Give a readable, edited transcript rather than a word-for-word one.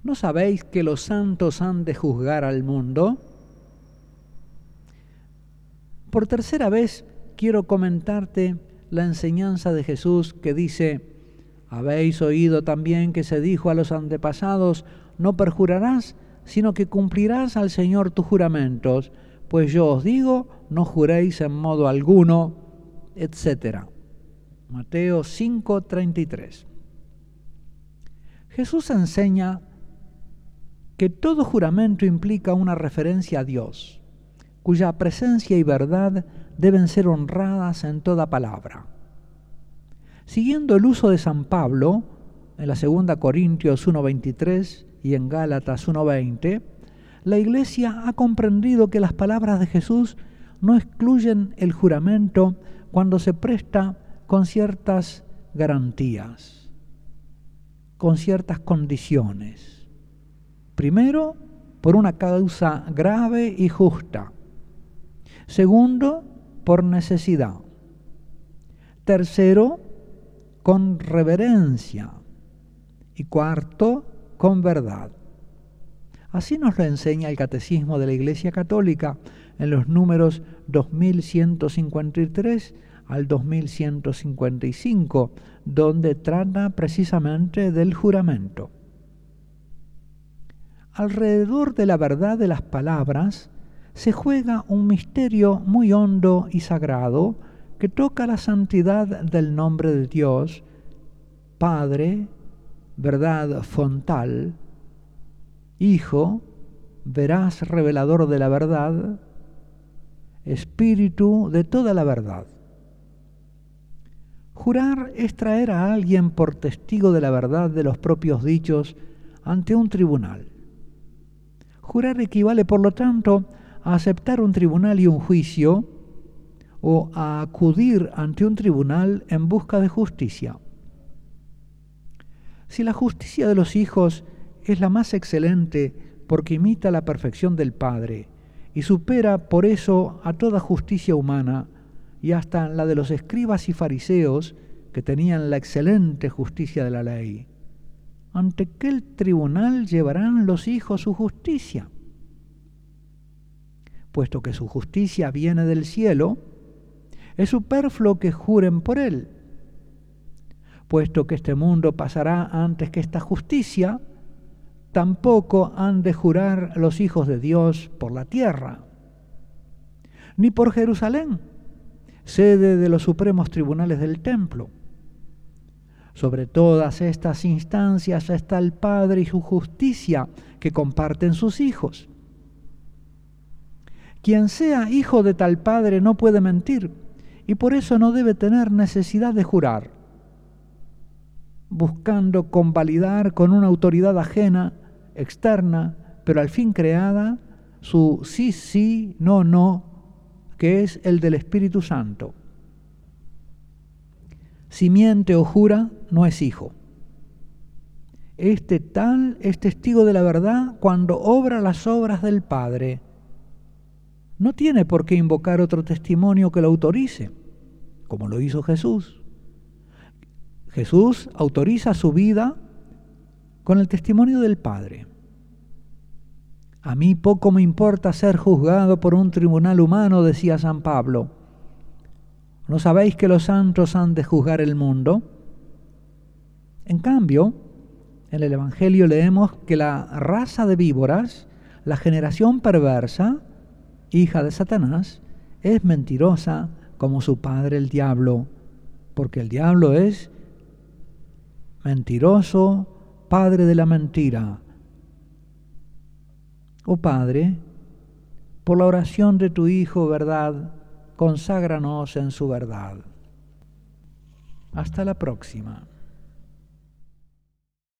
¿No sabéis que los santos han de juzgar al mundo? Por tercera vez quiero comentarte la enseñanza de Jesús que dice: habéis oído también que se dijo a los antepasados, no perjurarás, sino que cumplirás al Señor tus juramentos, pues yo os digo, no juréis en modo alguno, etc. Mateo 5:33. Jesús enseña que todo juramento implica una referencia a Dios, cuya presencia y verdad deben ser honradas en toda palabra. Siguiendo el uso de San Pablo, en la 2 Corintios 1:23 y en Gálatas 1:20, la Iglesia ha comprendido que las palabras de Jesús no excluyen el juramento cuando se presta con ciertas garantías, con ciertas condiciones. Primero, por una causa grave y justa. Segundo, por necesidad. Tercero, con reverencia. Y cuarto, con verdad. Así nos lo enseña el Catecismo de la Iglesia Católica en los números 2153 al 2155, donde trata precisamente del juramento. Alrededor de la verdad de las palabras se juega un misterio muy hondo y sagrado que toca la santidad del nombre de Dios, Padre, verdad fontal, Hijo, veraz revelador de la verdad, Espíritu de toda la verdad. Jurar es traer a alguien por testigo de la verdad de los propios dichos ante un tribunal. Jurar equivale, por lo tanto, a aceptar un tribunal y un juicio, o a acudir ante un tribunal en busca de justicia. Si la justicia de los hijos es la más excelente porque imita la perfección del Padre y supera por eso a toda justicia humana y hasta la de los escribas y fariseos que tenían la excelente justicia de la ley, ¿ante qué tribunal llevarán los hijos su justicia? Puesto que su justicia viene del cielo, es superfluo que juren por él. Puesto que este mundo pasará antes que esta justicia, tampoco han de jurar los hijos de Dios por la tierra, ni por Jerusalén, sede de los supremos tribunales del templo. Sobre todas estas instancias está el Padre y su justicia que comparten sus hijos. Quien sea hijo de tal Padre no puede mentir y por eso no debe tener necesidad de jurar, buscando convalidar con una autoridad ajena, externa, pero al fin creada, su sí, sí, no, no, que es el del Espíritu Santo. Si miente o jura, no es hijo. Este tal es testigo de la verdad cuando obra las obras del Padre. No tiene por qué invocar otro testimonio que lo autorice, como lo hizo Jesús. Jesús autoriza su vida con el testimonio del Padre. A mí poco me importa ser juzgado por un tribunal humano, decía San Pablo. ¿No sabéis que los santos han de juzgar el mundo? En cambio, en el Evangelio leemos que la raza de víboras, la generación perversa, hija de Satanás, es mentirosa como su padre el diablo, porque el diablo es mentiroso, padre de la mentira. Oh Padre, por la oración de tu Hijo, verdad, conságranos en su verdad. Hasta la próxima.